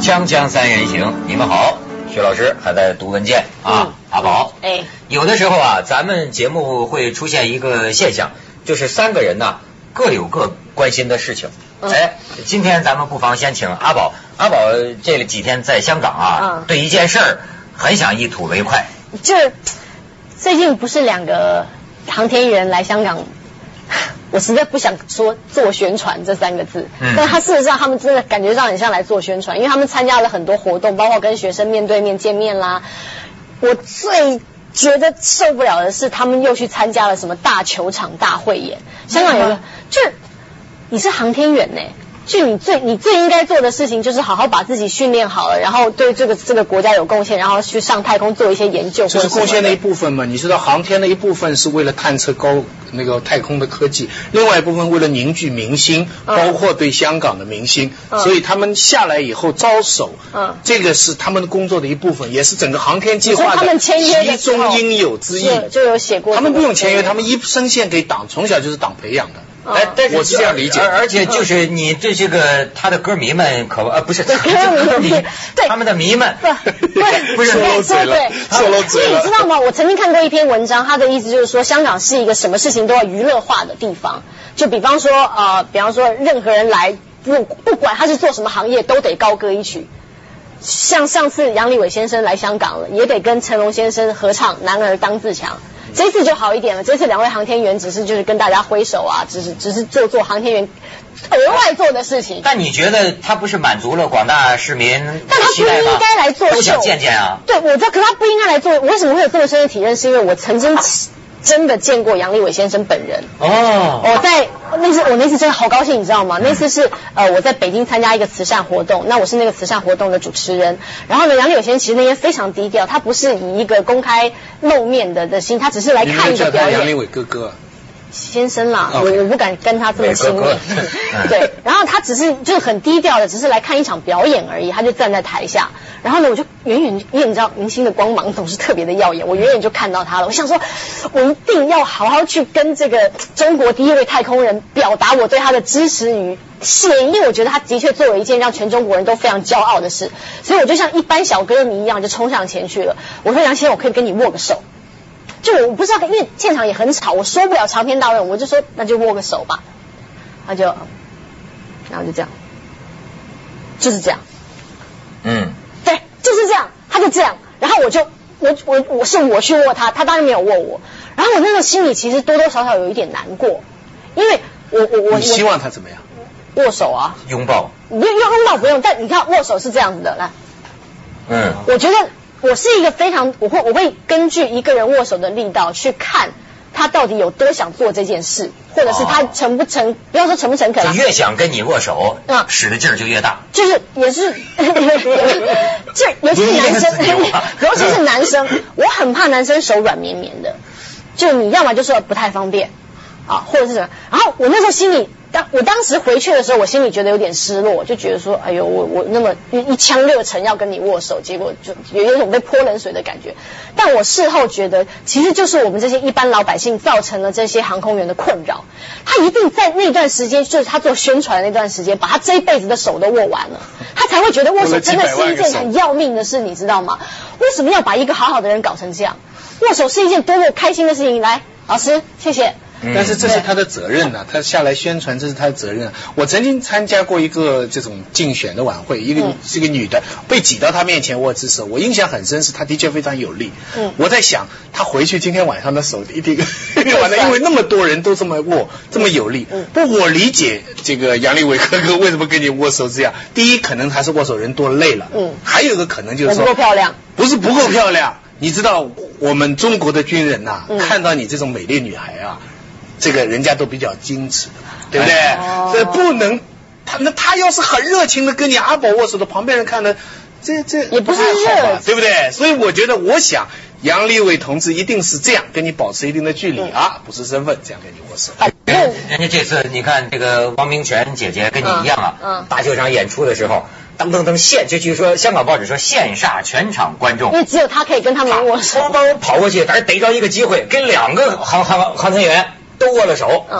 锵锵三人行，你们好，薛老师还在读文件啊，阿宝。有的时候啊，咱们节目会出现一个现象，就是三个人呢各有各关心的事情。今天咱们不妨先请阿宝。阿宝这几天在香港啊，对一件事儿很想一吐为快。 这最近不是2个航天员来香港，我实在不想说做宣传这3个字，但他事实上他们真的感觉上很像来做宣传，因为他们参加了很多活动，包括跟学生面对面见面啦。我最觉得受不了的是，他们又去参加了什么大球场大汇演。香港有个，就是你是航天员呢，就你最应该做的事情就是好好把自己训练好了，然后对这个国家有贡献，然后去上太空做一些研究。 这是贡献的一部分嘛？你知道航天的一部分是为了探测太空的科技，另外一部分为了凝聚民心，包括对香港的民心，所以他们下来以后招手，这个是他们的工作的一部分，也是整个航天计划的其中应有之义。 就有写过， 他们不用签约，他们一生献给党，从小就是党培养的。 但是我是这样理解， 而且就是你这些个他的歌迷们不是歌迷，对他们的迷们， 不是说漏嘴了，说漏嘴了。 所以你知道吗？我曾经看过一篇文章，他的意思就是说，香港是一个什么事情都要娱乐化的地方。就比方说任何人来，不管他是做什么行业，都得高歌一曲。像上次杨利伟先生来香港了，也得跟成龙先生合唱《男儿当自强》。这次就好一点了，这次2位航天员只是就是跟大家挥手啊，只是做航天员额外做的事情。 但你觉得他不是满足了广大市民的期待吗？ 但他不应该来做秀， 都想见见啊。 对，我知道，可他不应该来做。我为什么会有这么深的体认？是因为我曾经真的见过杨利伟先生本人。我那次真的好高兴，你知道吗？那次是我在北京参加一个慈善活动，那我是那个慈善活动的主持人。然后呢，杨利伟先生其实那天非常低调，他不是以一个公开露面的心，他只是来看一个表演。 杨利伟哥哥先生啦，我不敢跟他这么亲密。对，然后他只是就是很低调的，只是来看一场表演而已，他就站在台下。然后呢，我就远远，因为你知道明星的光芒总是特别的耀眼，我远远就看到他了。我想说，我一定要好好去跟这个中国第1位太空人表达我对他的支持与谢意，因为我觉得他的确做了一件让全中国人都非常骄傲的事。所以我就像一般小歌迷一样，就冲上前去了。我说杨先生，我可以跟你握个手。就我不知道，因为现场也很吵，我说不了长篇大论，我就说那就握个手吧。他就，然后就这样，就是这样。对，就是这样，他就这样，然后我去握他，他当然没有握我，然后我那时候心里其实多多少少有一点难过，因为你希望他怎么样？ 握手啊， 拥抱， 拥抱不用，但你看握手是这样子的，来，我觉得我是一个非常，我会根据一个人握手的力道去看他到底有多想做这件事，或者是他诚不诚，不要说诚不诚恳， 越想跟你握手，使的劲儿就越大。 就是也是，这尤其是男生，尤其是男生，我很怕男生手软绵绵的，就你要么就说不太方便啊，或者是什么。然后我那时候心里，我当时回去的时候，我心里觉得有点失落，就觉得说，哎呦，我那么一腔热忱要跟你握手，结果就有一种被泼冷水的感觉。但我事后觉得，其实就是我们这些一般老百姓造成了这些航空员的困扰。他一定在那段时间，就是他做宣传的那段时间，把他这一辈子的手都握完了，他才会觉得握手真的是一件很要命的事，你知道吗？为什么要把一个好好的人搞成这样？握手是一件多么开心的事情。来，老师，谢谢。 但是这是他的责任啊，他下来宣传，这是他的责任啊。我曾经参加过一个这种竞选的晚会，是一个女的被挤到他面前握只手，我印象很深，是他的确非常有力。我在想，他回去今天晚上的手一定完了，因为那么多人都这么握，这么有力。不，我理解这个杨利伟哥哥为什么跟你握手这样。第一，可能还是握手人多累了。还有一个可能就是说， 不够漂亮， 不是不够漂亮。你知道我们中国的军人呐，看到你这种美丽女孩啊。这个人家都比较矜持的，对不对？所以不能他要是很热情的跟你阿宝握手的，旁边人看了，这也不是热， 对不对？所以我想杨利伟同志一定是这样跟你保持一定的距离啊，不是身份这样跟你握手。 人家这次你看这个王明全姐姐跟你一样啊，大球场演出的时候。噔噔噔就据说香港报纸说羡煞全场观众， 因为只有他可以跟他们握手。 跑过去，但是逮着一个机会，跟2个航天员都握了手。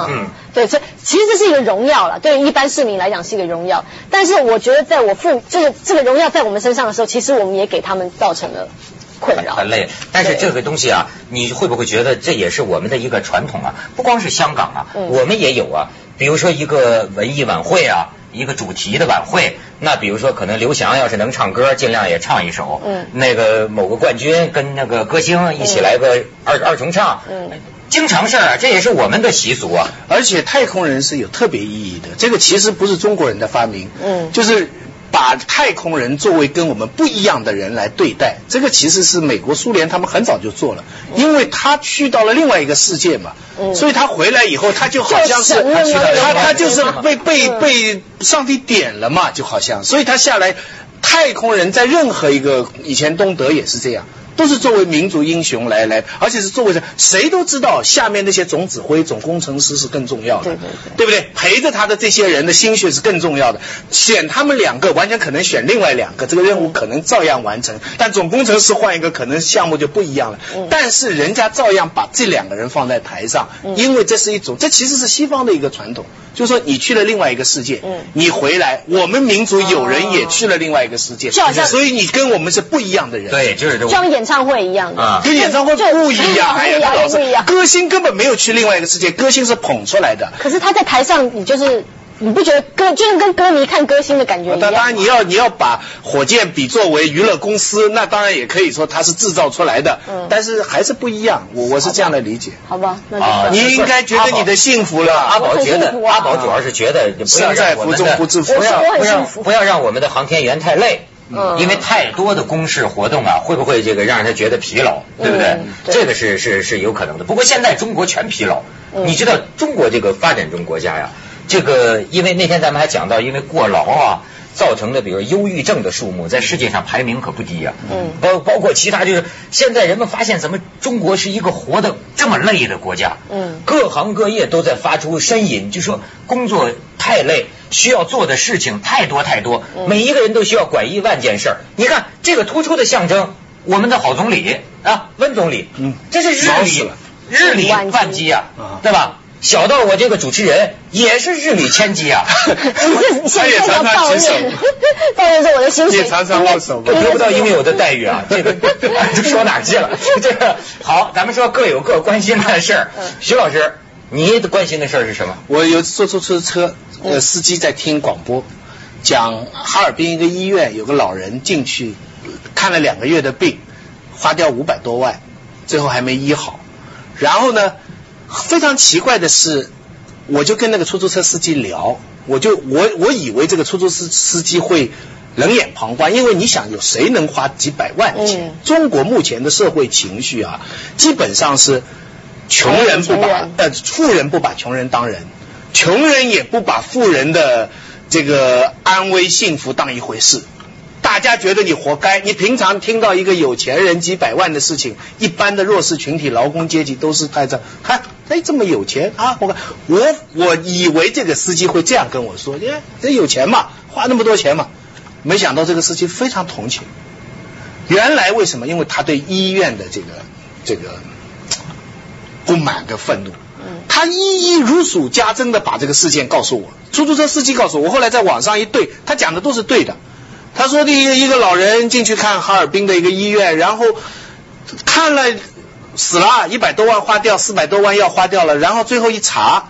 对，所以其实这是一个荣耀了，对于一般市民来讲是一个荣耀。但是我觉得在我这个荣耀在我们身上的时候，其实我们也给他们造成了困扰， 很累。但是这个东西啊，你会不会觉得这也是我们的一个传统啊？不光是香港啊，我们也有啊。比如说一个文艺晚会啊，一个主题的晚会，那比如说可能刘翔要是能唱歌，尽量也唱一首。那个某个冠军跟那个歌星一起来个二重唱。经常事啊，这也是我们的习俗啊。 而且太空人是有特别意义的，这个其实不是中国人的发明，就是把太空人作为跟我们不一样的人来对待，这个其实是美国、苏联他们很早就做了，因为他去到了另外一个世界嘛，所以他回来以后，他就好像是他就是被上帝点了嘛，就好像，所以他下来，太空人在任何一个以前东德也是这样。都是作为民族英雄来，而且是作为谁都知道，下面那些总指挥、总工程师是更重要的，对不对？陪着他的这些人的心血是更重要的。选他们两个，完全可能选另外两个，这个任务可能照样完成。但总工程师换一个，可能项目就不一样了。但是人家照样把这两个人放在台上，因为这是一种，这其实是西方的一个传统，就是说你去了另外一个世界，你回来，我们民族有人也去了另外一个世界，所以你跟我们是不一样的人。 对，就是这种。演唱会一样的跟演唱会不一样，不一样。歌星根本没有去另外一个世界，歌星是捧出来的。 可是他在台上，你不觉得就像跟歌迷看歌星的感觉一样？ 当然你要把火箭比作为娱乐公司，那当然也可以说它是制造出来的，但是还是不一样。我是这样的理解。 好吧，那就你应该觉得你的幸福了。 阿宝主要是觉得身在福中不知福， 不要让我们的航天员太累。因为太多的公示活动啊，会不会这个让他觉得疲劳，对不对？这个是有可能的。不过现在中国全疲劳，你知道中国这个发展中国家呀，这个因为那天咱们还讲到，因为过劳啊造成的，比如忧郁症的数目在世界上排名可不低啊。包括其他，就是现在人们发现，怎么中国是一个活得这么累的国家？各行各业都在发出呻吟，就说工作太累。需要做的事情太多，每一个人都需要拐1万件事儿。你看这个突出的象征，我们的好总理啊，温总理，这是日理万机啊，对吧？小到我这个主持人也是日理千机啊。 他也常常抱怨，说我的薪水也常常握手， 我得不到应有的待遇啊。这个说哪去了？这个好，咱们说各有各关心的事儿。徐老师，你关心的事儿是什么？ 我有坐出租车。司机在听广播，讲哈尔滨一个医院有个老人进去看了2个月的病，花掉500多万，最后还没医好。然后呢，非常奇怪的是，我就跟那个出租车司机聊，我以为这个出租车司机会冷眼旁观，因为你想有谁能花几百万的钱？中国目前的社会情绪啊，基本上是穷人不把富人不把穷人当人。穷人也不把富人的这个安危幸福当一回事，大家觉得你活该。你平常听到一个有钱人几百万的事情，一般的弱势群体、劳工阶级都是带着，这么有钱啊！我以为这个司机会这样跟我说，这有钱嘛，花那么多钱嘛。没想到这个司机非常同情。原来为什么？因为他对医院的这个不满跟愤怒。他一一如数家珍的把这个事件告诉我，出租车司机告诉我，我后来在网上一对，他讲的都是对的。他说一个老人进去看哈尔滨的一个医院，然后看了死了，100多万花掉，400多万要花掉了，然后最后一查，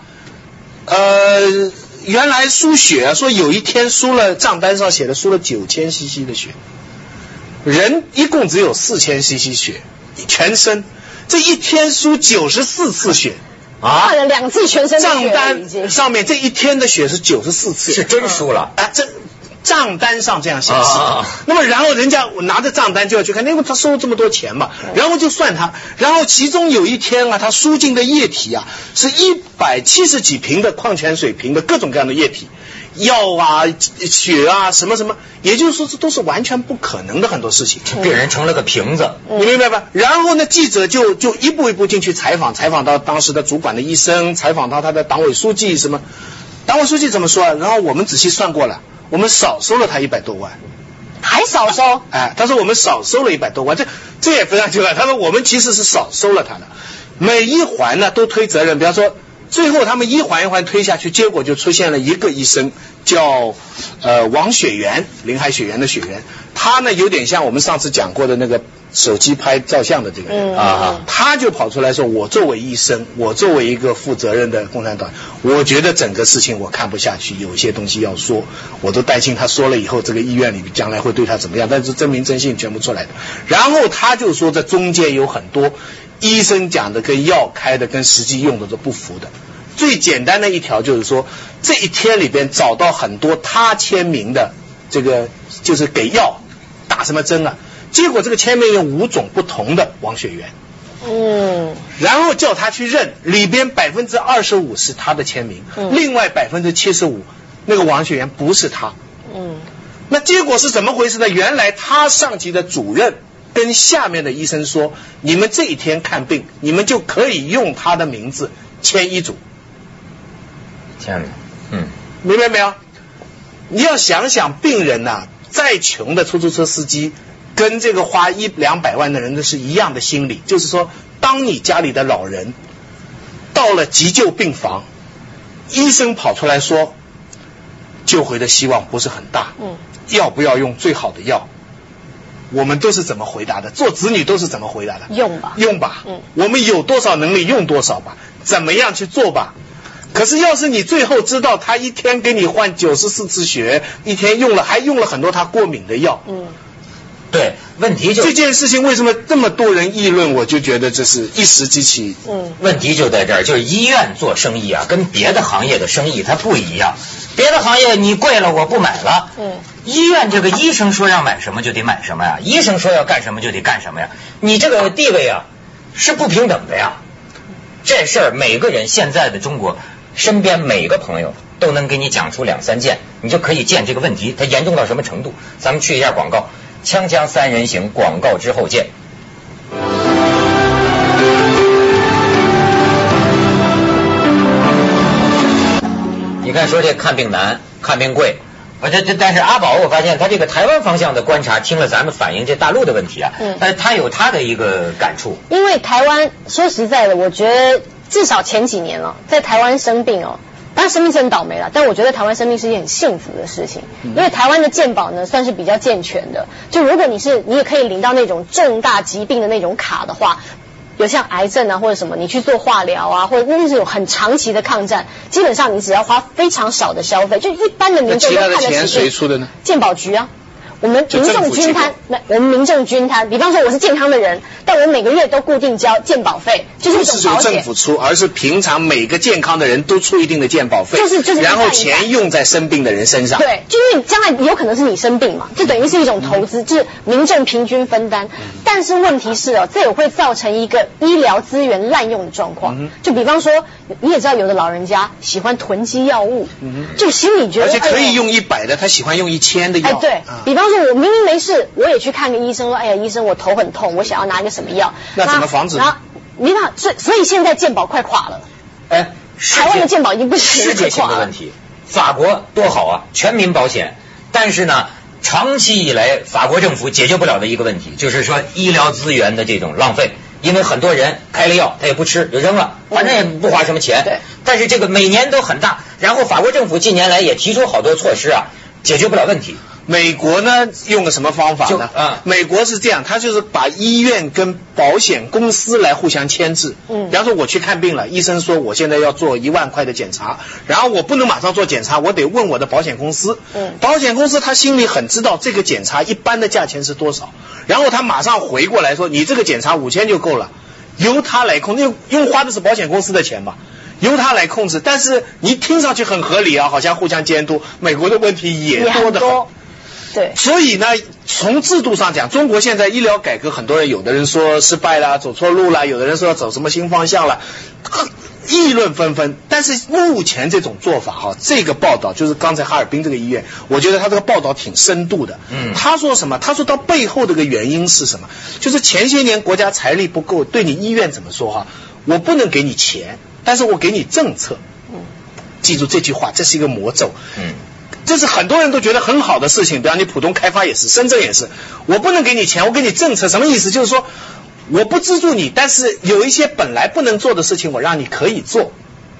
原来输血，说有一天输了账单上写的输了9000 cc 的血，人一共只有4000 cc 血，全身这一天输94次血。 换了2次全身的血， 账单上面这一天的血是94次， 是真输了这账单上这样显示。那么然后人家我拿着账单就要去看，因为他收这么多钱嘛，然后就算他，然后其中有一天啊，他输进的液体啊是170几瓶的矿泉水瓶的各种各样的液体，药啊、血啊什么什么，也就是说这都是完全不可能的很多事情。 病人成了个瓶子， 你明白吧？然后呢，记者就一步一步进去采访到当时的主管的医生，采访到他的党委书记什么。党委书记怎么说？然后我们仔细算过了，我们少收了他100多万。 还少收？ 他说我们少收了100多万，这也非常奇怪。他说我们其实是少收了他的，每一环呢都推责任，比方说最后他们一环一环推下去，结果就出现了一个医生叫王雪媛，林海雪原的雪原，他呢有点像我们上次讲过的那个手机拍照相的这个人他就跑出来说，我作为医生，我作为一个负责任的共产党，我觉得整个事情我看不下去，有些东西要说，我都担心他说了以后这个医院里将来会对他怎么样，但是真名真姓全部出来的。然后他就说这中间有很多医生讲的跟药开的跟实际用的都不符的。最简单的一条就是说，这一天里边找到很多他签名的这个就是给药打什么针啊，结果这个签名有5种不同的王雪媛，然后叫他去认，里边25%是他的签名，另外75%那个王雪媛不是他，那结果是怎么回事呢？原来他上级的主任跟下面的医生说，你们这一天看病，你们就可以用他的名字签医嘱。明白没有？你要想想病人啊，再穷的出租车司机跟这个花100-200万的人都是一样的心理，就是说当你家里的老人到了急救病房，医生跑出来说救回的希望不是很大，要不要用最好的药，我们都是怎么回答的？做子女都是怎么回答的？用吧，我们有多少能力用多少吧，怎么样去做吧。可是要是你最后知道他一天给你换94次血，一天还用了很多他过敏的药， 对，问题就这件事情为什么这么多人议论，我就觉得这是一时激起。 问题就在这儿，就是医院做生意啊，跟别的行业的生意它不一样。别的行业你贵了我不买了，医院这个医生说让买什么就得买什么呀，医生说要干什么就得干什么呀，你这个地位啊是不平等的呀。这事儿每个人现在的中国身边每个朋友都能给你讲出2-3件，你就可以见这个问题它严重到什么程度。咱们去一下广告，锵锵三人行，广告之后见。你看说这看病难，看病贵，但是阿宝我发现他这个台湾方向的观察，听了咱们反映这大陆的问题啊，但是他有他的一个感触。 因为台湾说实在的，我觉得至少前几年了，在台湾生病当然生病是很倒霉了，但我觉得台湾生病是一件很幸福的事情，因为台湾的健保呢算是比较健全的，就如果你也可以领到那种重大疾病的那种卡的话，有像癌症啊或者什么，你去做化疗啊，或者那是有很长期的抗战，基本上你只要花非常少的消费，就一般的民众都看得起。 其他的钱谁出的呢？ 健保局啊。我们民众均摊，比方说我是健康的人，但我每个月都固定交健保费，就是一种保险。 不是由政府出，而是平常每个健康的人都出一定的健保费， 就是然后钱用在生病的人身上。 对，就因为将来有可能是你生病嘛，这等于是一种投资，就是民众平均分担。但是问题是这也会造成一个医疗资源滥用的状况。就比方说，你也知道有的老人家喜欢囤积药物，就心里觉得而且可以用100的，他喜欢用1000的药。 对，比方说我明明没事，我也去看个医生，说哎呀医生我头很痛，我想要拿一个什么药， 那怎么防止？ 然后你看，所以现在健保快垮了。台湾的健保已经不行了， 世界性的问题。法国多好啊，全民保险，但是呢，长期以来法国政府解决不了的一个问题，就是说医疗资源的这种浪费。因为很多人开了药他也不吃就扔了，反正也不花什么钱。但是这个每年都很大，然后法国政府近年来也提出好多措施啊，解决不了问题。 美国呢用个什么方法呢？美国是这样，他就是把医院跟保险公司来互相牵制。比方说我去看病了，医生说我现在要做1万块的检查，然后我不能马上做检查，我得问我的保险公司。保险公司他心里很知道这个检查一般的价钱是多少，然后他马上回过来说你这个检查5000就够了，由他来控制，因为花的是保险公司的钱嘛。由他来控制，但是你听上去很合理啊，好像互相监督。美国的问题也多得很。 对， 所以呢，从制度上讲，中国现在医疗改革，很多人有的人说失败啦，走错路啦，有的人说要走什么新方向啦，议论纷纷。但是目前这种做法这个报道就是刚才哈尔滨这个医院，我觉得他这个报道挺深度的。他说什么？他说到背后这个原因是什么？就是前些年国家财力不够，对你医院怎么说我不能给你钱，但是我给你政策。记住这句话，这是一个魔咒。这是很多人都觉得很好的事情，比方你浦东开发也是，深圳也是。我不能给你钱，我给你政策，什么意思？就是说我不资助你，但是有一些本来不能做的事情我让你可以做。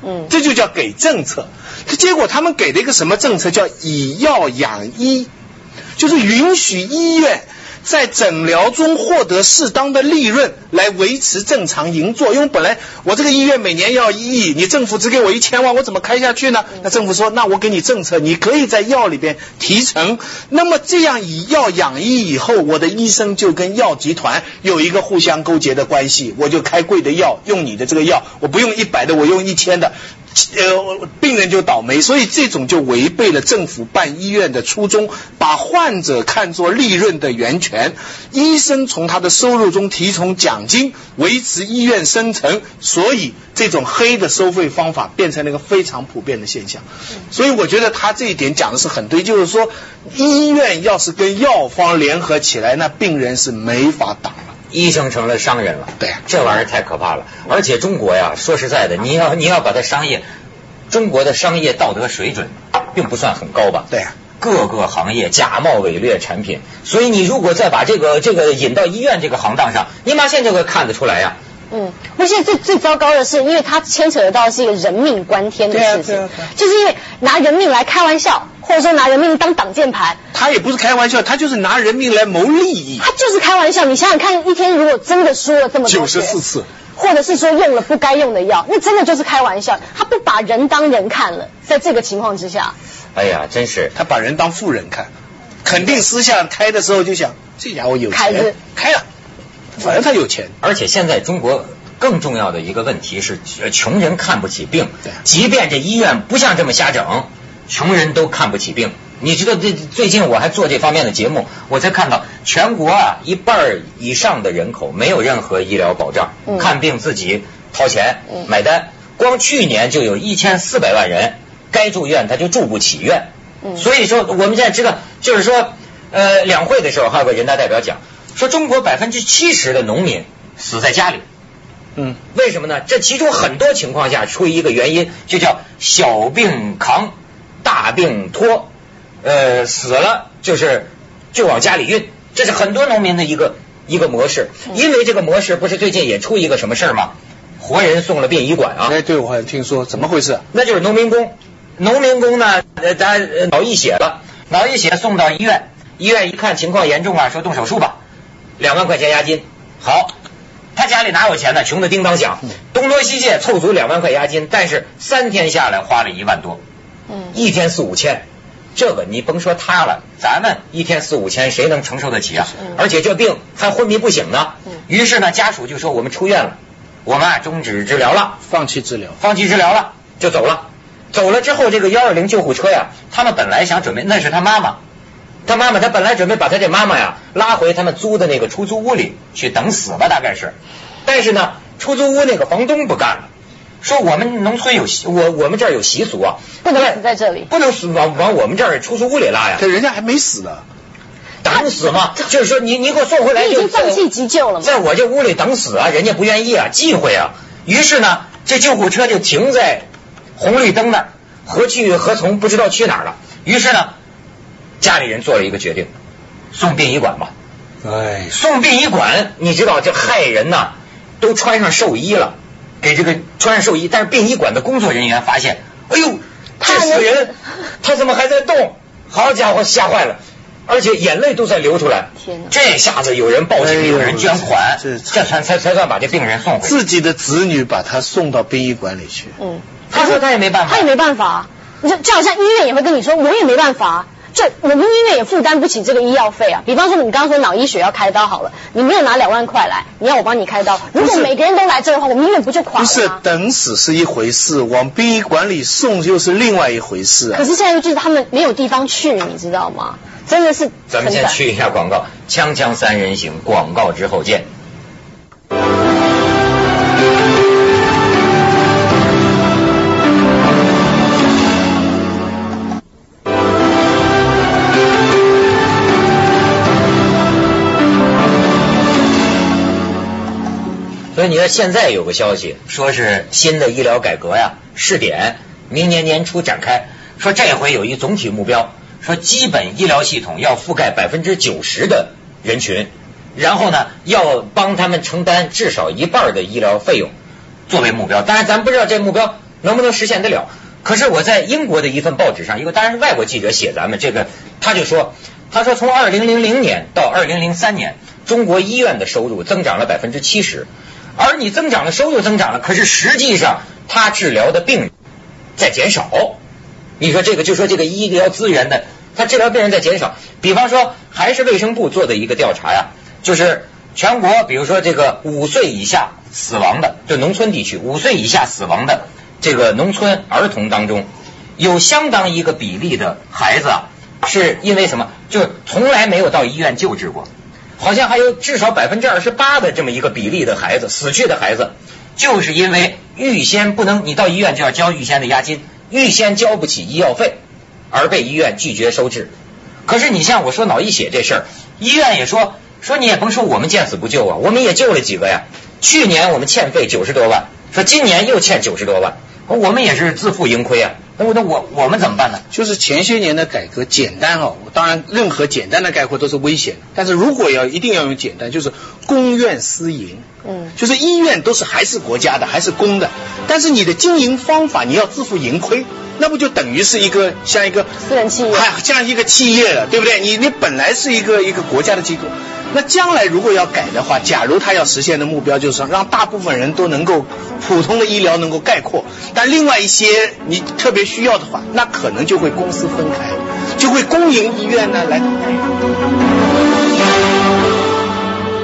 这就叫给政策。结果他们给了一个什么政策，叫以药养医，就是允许医院在诊疗中获得适当的利润来维持正常营作。因为本来我这个医院每年要1亿，你政府只给我1000万，我怎么开下去呢？那政府说，那我给你政策，你可以在药里边提成。那么这样以药养医以后，我的医生就跟药集团有一个互相勾结的关系，我就开贵的药，用你的这个药，我不用100的，我用1000的。病人就倒霉。所以这种就违背了政府办医院的初衷，把患者看作利润的源泉，医生从他的收入中提供奖金，维持医院生存。所以这种黑的收费方法变成了一个非常普遍的现象。所以我觉得他这一点讲的是很对，就是说医院要是跟药方联合起来，那病人是没法挡了， 医生成了商人了。 对啊， 这玩意儿太可怕了。而且中国呀，说实在的，你要把它商业，中国的商业道德水准并不算很高吧？ 对啊， 各个行业假冒伪劣产品，所以你如果再把这个引到医院这个行当上，你马上就会看得出来呀。 而且最糟糕的是，因为它牵扯到是一个人命关天的事情，就是因为拿人命来开玩笑，或者说拿人命当挡箭牌。 他也不是开玩笑，他就是拿人命来谋利益。 他就是开玩笑，你想想看，一天如果真的输了这么多钱 94次， 或者是说用了不该用的药，那真的就是开玩笑。他不把人当人看了，在这个情况之下， 哎呀，真是他把人当富人看，肯定私下开的时候就想，这家伙有钱，开了。反正他有钱。 而且现在中国更重要的一个问题是，穷人看不起病。即便这医院不像这么瞎整，穷人都看不起病。你知道最近我还做这方面的节目，我才看到全国1半以上的人口没有任何医疗保障，看病自己掏钱买单。光去年就有1400万人该住院他就住不起院。所以说我们现在知道，就是说两会的时候还有个人大代表讲说，中国70%的农民死在家里。为什么呢？这其中很多情况下出于一个原因，就叫小病扛，大病拖。死了就往家里运，这是很多农民的一个模式。因为这个模式不是最近也出一个什么事儿吗？活人送了殡仪馆啊！ 对，我好像听说，怎么回事？ 那就是农民工呢，他脑溢血了，脑溢血送到医院一看情况严重啊，说动手术吧，2万块钱押金。好，他家里哪有钱呢？穷的叮当响，东挪西借凑足2万块押金，但是3天下来花了1万多，一天4、5千。这个你甭说他了，咱们一天4、5千谁能承受得起啊？而且这病还昏迷不醒呢。于是呢，家属就说我们出院了，我们终止治疗了， 放弃治疗了，就走了。走了之后，这个120救护车呀，他们本来想准备，那是他妈妈，他本来准备把他这妈妈呀拉回他们租的那个出租屋里去等死吧，大概是。但是呢，出租屋那个房东不干了。说我们农村我们这儿有习俗啊， 不能死在这里， 不能死往我们这儿出租屋里拉呀。 可人家还没死呢， 等死嘛，就是说你给我送回来， 你已经放弃急救了吗？ 在我这屋里等死啊，人家不愿意啊，忌讳啊。于是呢，这救护车就停在红绿灯那儿，何去何从不知道去哪儿了。于是呢，家里人做了一个决定，送殡仪馆吧。送殡仪馆，你知道这害人呐，都穿上寿衣了。给这个穿上寿衣，但是殡仪馆的工作人员发现，哎呦，这死人他怎么还在动？好家伙，吓坏了，而且眼泪都在流出来。这下子有人报警，有人捐款，这才算把这病人送回。 自己的子女把他送到殡仪馆里去。 他说他也没办法， 就好像医院也会跟你说，我也没办法。就我们医院也负担不起这个医药费啊。比方说你刚刚说脑溢血要开刀好了，你没有拿2万块来，你要我帮你开刀，如果每个人都来这的话，我们医院不就垮了吗？ 不是，等死是一回事，往殡仪馆里送又是另外一回事啊。 可是现在就是他们没有地方去，你知道吗？真的是。 咱们先去一下广告，锵锵三人行，广告之后见。所以你看，现在有个消息，说是新的医疗改革呀，试点明年年初展开。说这回有一总体目标，说基本医疗系统要覆盖90%的人群，然后呢，要帮他们承担至少1半的医疗费用作为目标。当然，咱不知道这目标能不能实现得了？可是我在英国的一份报纸上，当然是外国记者写咱们这个，他说从2000年到2003年，中国医院的收入增长了70%，而你收入增长了，可是实际上他治疗的病人在减少。你说这个就说这个医疗资源的，他治疗病人在减少。比方说还是卫生部做的一个调查呀，就是全国比如说这个5岁以下死亡的，就农村地区5岁以下死亡的这个农村儿童当中，有相当一个比例的孩子啊，是因为什么？就是从来没有到医院救治过，好像还有至少28%的这么一个比例的孩子死去的孩子，就是因为预先不能，你到医院就要交预先的押金，预先交不起医药费，而被医院拒绝收治。可是你像我说脑溢血这事儿，医院也说你也甭说我们见死不救啊，我们也救了几个呀。去年我们欠费90多万，说今年又欠90多万，我们也是自负盈亏啊。那我们怎么办呢？ 就是前些年的改革简单当然任何简单的概括都是危险的，但是如果一定要用简单，就是公院私营，就是医院都是还是国家的，还是公的，但是你的经营方法你要自负盈亏，那不就等于是像一个私人企业， 像一个企业了，对不对？你本来是一个国家的机构。那将来如果要改的话，假如他要实现的目标就是让大部分人都能够普通的医疗能够概括，但另外一些你特别需要的话，那可能就会公私分开，就会公营医院呢来。